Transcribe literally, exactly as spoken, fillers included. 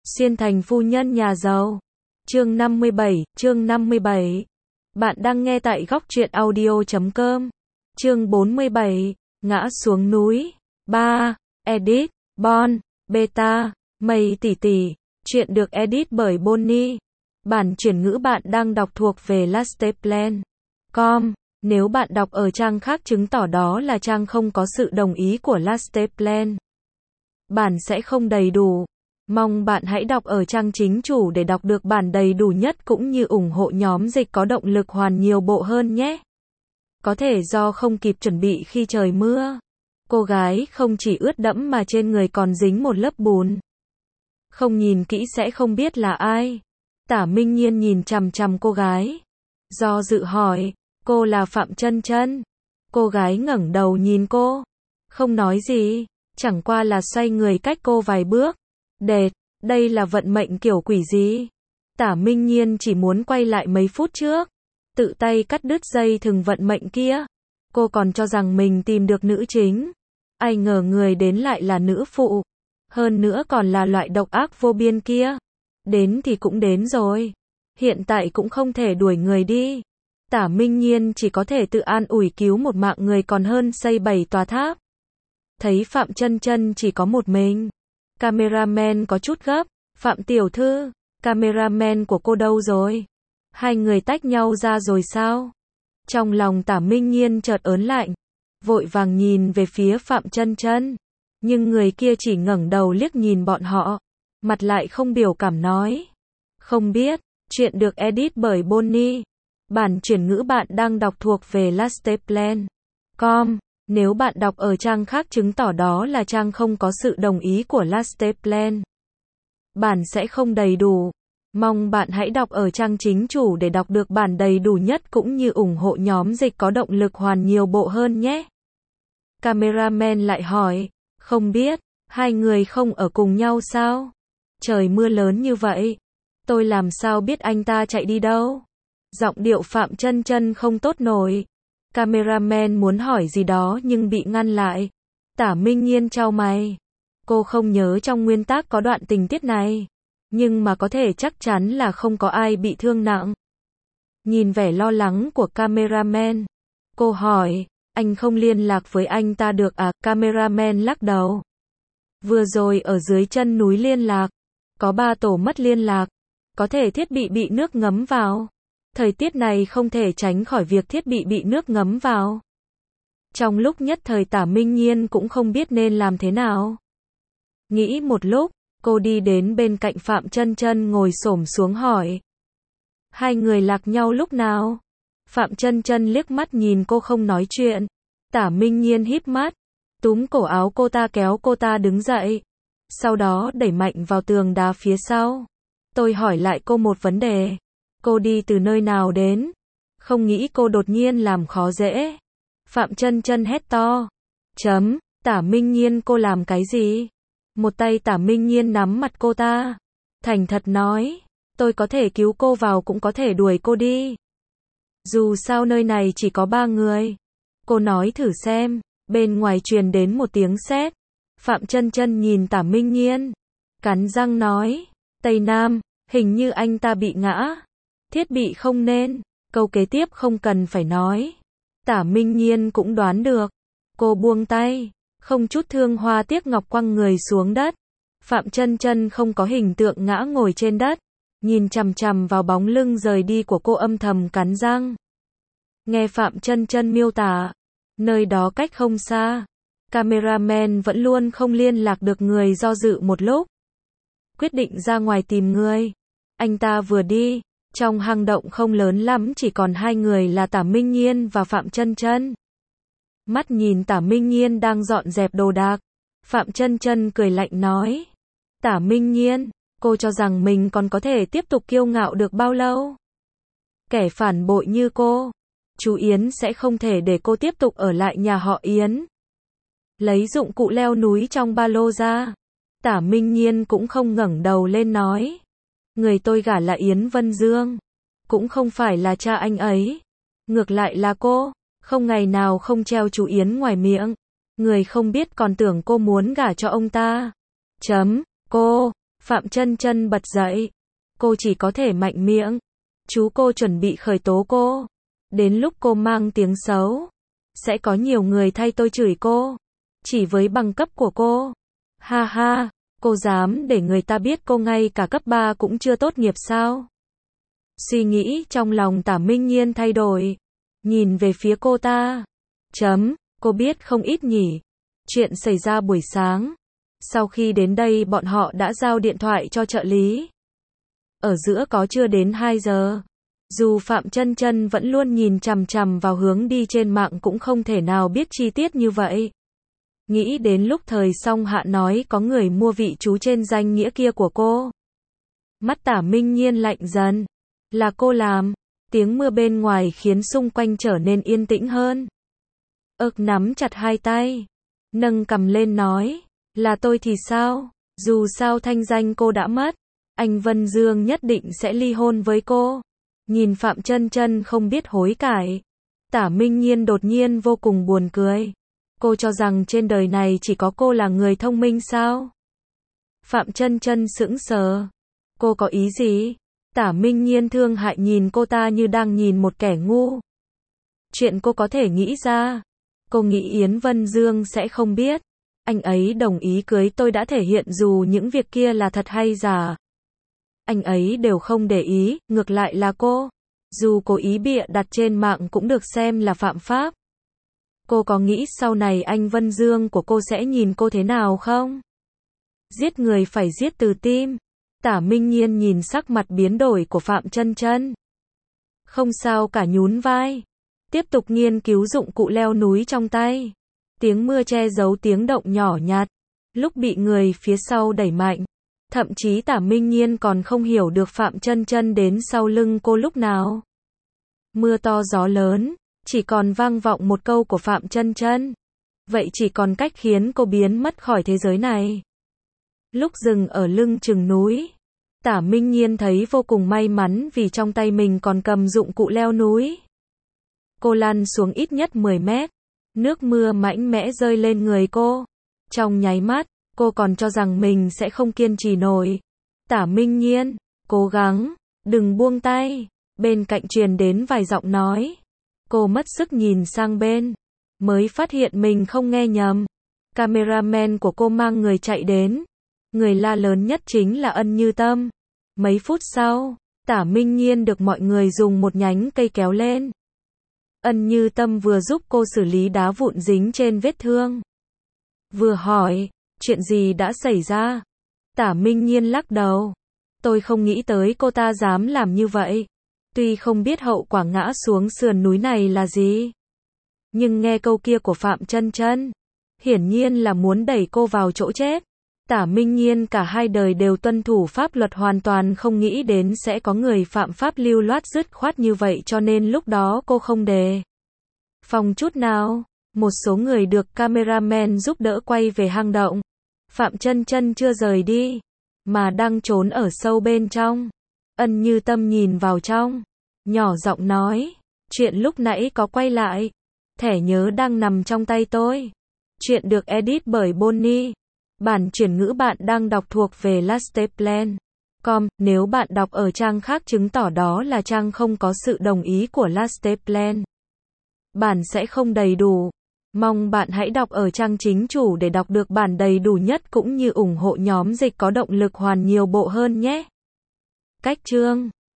Xuyên thành phu nhân nhà giàu. Chương năm mươi bảy, chương năm mươi bảy. Bạn đang nghe tại góc truyện audio chấm com. Chương bốn mươi bảy, ngã xuống núi. ba. Edit, Bon, Beta, Mây tỷ tỷ. Chuyện được edit bởi Bonnie. Bản chuyển ngữ bạn đang đọc thuộc về lasteplan chấm com. Nếu bạn đọc ở trang khác chứng tỏ đó là trang không có sự đồng ý của lasteplan. Bản sẽ không đầy đủ. Mong bạn hãy đọc ở trang chính chủ để đọc được bản đầy đủ nhất cũng như ủng hộ nhóm dịch có động lực hoàn nhiều bộ hơn nhé. Có thể do không kịp chuẩn bị khi trời mưa. Cô gái không chỉ ướt đẫm mà trên người còn dính một lớp bùn. Không nhìn kỹ sẽ không biết là ai. Tả Minh Nhiên nhìn chằm chằm cô gái. Do dự hỏi, cô là Phạm Chân Chân. Cô gái ngẩng đầu nhìn cô. Không nói gì, chẳng qua là xoay người cách cô vài bước. Đệt, đây là vận mệnh kiểu quỷ gì? Tả Minh Nhiên chỉ muốn quay lại mấy phút trước. Tự tay cắt đứt dây thừng vận mệnh kia. Cô còn cho rằng mình tìm được nữ chính. Ai ngờ người đến lại là nữ phụ. Hơn nữa còn là loại độc ác vô biên kia. Đến thì cũng đến rồi. Hiện tại cũng không thể đuổi người đi. Tả Minh Nhiên chỉ có thể tự an ủi cứu một mạng người còn hơn xây bảy tòa tháp. Thấy Phạm Chân Chân chỉ có một mình. Cameraman có chút gấp. Phạm tiểu thư, cameraman của cô đâu rồi? Hai người tách nhau ra rồi sao? Trong lòng Tả Minh Nhiên chợt ớn lạnh. Vội vàng nhìn về phía Phạm Chân Chân. Nhưng người kia chỉ ngẩng đầu liếc nhìn bọn họ. Mặt lại không biểu cảm nói. Không biết, chuyện được edit bởi Bonnie. Bản chuyển ngữ bạn đang đọc thuộc về lasteplan chấm com. Nếu bạn đọc ở trang khác chứng tỏ đó là trang không có sự đồng ý của lasteplan. Bản sẽ không đầy đủ. Mong bạn hãy đọc ở trang chính chủ để đọc được bản đầy đủ nhất cũng như ủng hộ nhóm dịch có động lực hoàn nhiều bộ hơn nhé. Cameraman lại hỏi, không biết, hai người không ở cùng nhau sao? Trời mưa lớn như vậy, tôi làm sao biết anh ta chạy đi đâu? Giọng điệu Phạm Chân Chân không tốt nổi. Cameraman muốn hỏi gì đó nhưng bị ngăn lại. Tả Minh Nhiên chau mày. Cô không nhớ trong nguyên tác có đoạn tình tiết này. Nhưng mà có thể chắc chắn là không có ai bị thương nặng. Nhìn vẻ lo lắng của cameraman. Cô hỏi, anh không liên lạc với anh ta được à? Cameraman lắc đầu. Vừa rồi ở dưới chân núi liên lạc. Có ba tổ mất liên lạc. Có thể thiết bị bị nước ngấm vào. Thời tiết này không thể tránh khỏi việc thiết bị bị nước ngấm vào. Trong lúc nhất thời Tả Minh Nhiên cũng không biết nên làm thế nào. Nghĩ một lúc, cô đi đến bên cạnh Phạm Chân Chân ngồi xổm xuống hỏi. Hai người lạc nhau lúc nào? Phạm Chân Chân liếc mắt nhìn cô không nói chuyện. Tả Minh Nhiên híp mắt, túm cổ áo cô ta kéo cô ta đứng dậy. Sau đó đẩy mạnh vào tường đá phía sau. Tôi hỏi lại cô một vấn đề. Cô đi từ nơi nào đến? Không nghĩ cô đột nhiên làm khó dễ. Phạm Chân Chân hét to. Chấm, Tả Minh Nhiên cô làm cái gì? Một tay Tả Minh Nhiên nắm mặt cô ta. Thành thật nói, tôi có thể cứu cô vào cũng có thể đuổi cô đi. Dù sao nơi này chỉ có ba người. Cô nói thử xem. Bên ngoài truyền đến một tiếng sét. Phạm Chân Chân nhìn Tả Minh Nhiên. Cắn răng nói. Tây Nam, hình như anh ta bị ngã. Thiết bị không nên. Câu kế tiếp không cần phải nói. Tả Minh Nhiên cũng đoán được. Cô buông tay. Không chút thương hoa tiếc ngọc quăng người xuống đất. Phạm Chân Chân không có hình tượng ngã ngồi trên đất. Nhìn chằm chằm vào bóng lưng rời đi của cô âm thầm cắn răng. Nghe Phạm Chân Chân miêu tả. Nơi đó cách không xa. Cameraman vẫn luôn không liên lạc được người do dự một lúc. Quyết định ra ngoài tìm người. Anh ta vừa đi. Trong hang động không lớn lắm chỉ còn hai người là Tả Minh Nhiên và Phạm Chân Chân. Mắt nhìn Tả Minh Nhiên đang dọn dẹp đồ đạc. Phạm Chân Chân cười lạnh nói. Tả Minh Nhiên, cô cho rằng mình còn có thể tiếp tục kiêu ngạo được bao lâu? Kẻ phản bội như cô. Chú Yến sẽ không thể để cô tiếp tục ở lại nhà họ Yến. Lấy dụng cụ leo núi trong ba lô ra. Tả Minh Nhiên cũng không ngẩng đầu lên nói. Người tôi gả là Yến Vân Dương. Cũng không phải là cha anh ấy. Ngược lại là cô. Không ngày nào không treo chú Yến ngoài miệng. Người không biết còn tưởng cô muốn gả cho ông ta. Chấm, cô, Phạm Chân Chân bật dậy. Cô chỉ có thể mạnh miệng. Chú cô chuẩn bị khởi tố cô. Đến lúc cô mang tiếng xấu, sẽ có nhiều người thay tôi chửi cô. Chỉ với bằng cấp của cô. Ha ha, cô dám để người ta biết cô ngay cả cấp ba cũng chưa tốt nghiệp sao? Suy nghĩ trong lòng Tả Minh Nhiên thay đổi. Nhìn về phía cô ta. Chấm, cô biết không ít nhỉ. Chuyện xảy ra buổi sáng. Sau khi đến đây bọn họ đã giao điện thoại cho trợ lý. Ở giữa có chưa đến hai giờ. Dù Phạm Chân Chân vẫn luôn nhìn chằm chằm vào hướng đi trên mạng cũng không thể nào biết chi tiết như vậy. Nghĩ đến lúc thời Song Hạ nói có người mua vị chú trên danh nghĩa kia của cô. Mắt Tả Minh Nhiên lạnh dần. Là cô làm. Tiếng mưa bên ngoài khiến xung quanh trở nên yên tĩnh hơn. Ực nắm chặt hai tay. Nâng cằm lên nói. Là tôi thì sao? Dù sao thanh danh cô đã mất. Anh Vân Dương nhất định sẽ ly hôn với cô. Nhìn Phạm Chân Chân không biết hối cải. Tả Minh Nhiên đột nhiên vô cùng buồn cười. Cô cho rằng trên đời này chỉ có cô là người thông minh sao? Phạm Chân Chân sững sờ. Cô có ý gì? Tả Minh Nhiên thương hại nhìn cô ta như đang nhìn một kẻ ngu. Chuyện cô có thể nghĩ ra. Cô nghĩ Yến Vân Dương sẽ không biết. Anh ấy đồng ý cưới tôi đã thể hiện dù những việc kia là thật hay giả. Anh ấy đều không để ý, ngược lại là cô. Dù cố ý bịa đặt trên mạng cũng được xem là phạm pháp. Cô có nghĩ sau này anh Vân Dương của cô sẽ nhìn cô thế nào không? Giết người phải giết từ tim. Tả Minh Nhiên nhìn sắc mặt biến đổi của Phạm Chân Chân. Không sao cả nhún vai. Tiếp tục nghiên cứu dụng cụ leo núi trong tay. Tiếng mưa che giấu tiếng động nhỏ nhặt. Lúc bị người phía sau đẩy mạnh. Thậm chí Tả Minh Nhiên còn không hiểu được Phạm Chân Chân đến sau lưng cô lúc nào. Mưa to gió lớn, chỉ còn vang vọng một câu của Phạm Chân Chân. Vậy chỉ còn cách khiến cô biến mất khỏi thế giới này. Lúc dừng ở lưng chừng núi, Tả Minh Nhiên thấy vô cùng may mắn vì trong tay mình còn cầm dụng cụ leo núi. Cô lăn xuống ít nhất mười mét. Nước mưa mạnh mẽ rơi lên người cô. Trong nháy mắt, cô còn cho rằng mình sẽ không kiên trì nổi. Tả Minh Nhiên, cố gắng, đừng buông tay. Bên cạnh truyền đến vài giọng nói. Cô mất sức nhìn sang bên, mới phát hiện mình không nghe nhầm. Cameraman của cô mang người chạy đến. Người la lớn nhất chính là Ân Như Tâm. Mấy phút sau, Tả Minh Nhiên được mọi người dùng một nhánh cây kéo lên. Ân Như Tâm vừa giúp cô xử lý đá vụn dính trên vết thương. Vừa hỏi, chuyện gì đã xảy ra? Tả Minh Nhiên lắc đầu. Tôi không nghĩ tới cô ta dám làm như vậy. Tuy không biết hậu quả ngã xuống sườn núi này là gì. Nhưng nghe câu kia của Phạm Chân Chân, hiển nhiên là muốn đẩy cô vào chỗ chết. Tả Minh Nhiên cả hai đời đều tuân thủ pháp luật, hoàn toàn không nghĩ đến sẽ có người phạm pháp lưu loát dứt khoát như vậy, cho nên lúc đó cô không đề phòng chút nào. Một số người được cameraman giúp đỡ quay về hang động. Phạm Chân Chân chưa rời đi, mà đang trốn ở sâu bên trong. Ân Như Tâm nhìn vào trong, nhỏ giọng nói, chuyện lúc nãy có quay lại. Thẻ nhớ đang nằm trong tay tôi. Chuyện được edit bởi Bonnie. Bản chuyển ngữ bạn đang đọc thuộc về lasteplan chấm com. Nếu bạn đọc ở trang khác chứng tỏ đó là trang không có sự đồng ý của Lasteplan. Bản sẽ không đầy đủ. Mong bạn hãy đọc ở trang chính chủ để đọc được bản đầy đủ nhất cũng như ủng hộ nhóm dịch có động lực hoàn nhiều bộ hơn nhé. Cách chương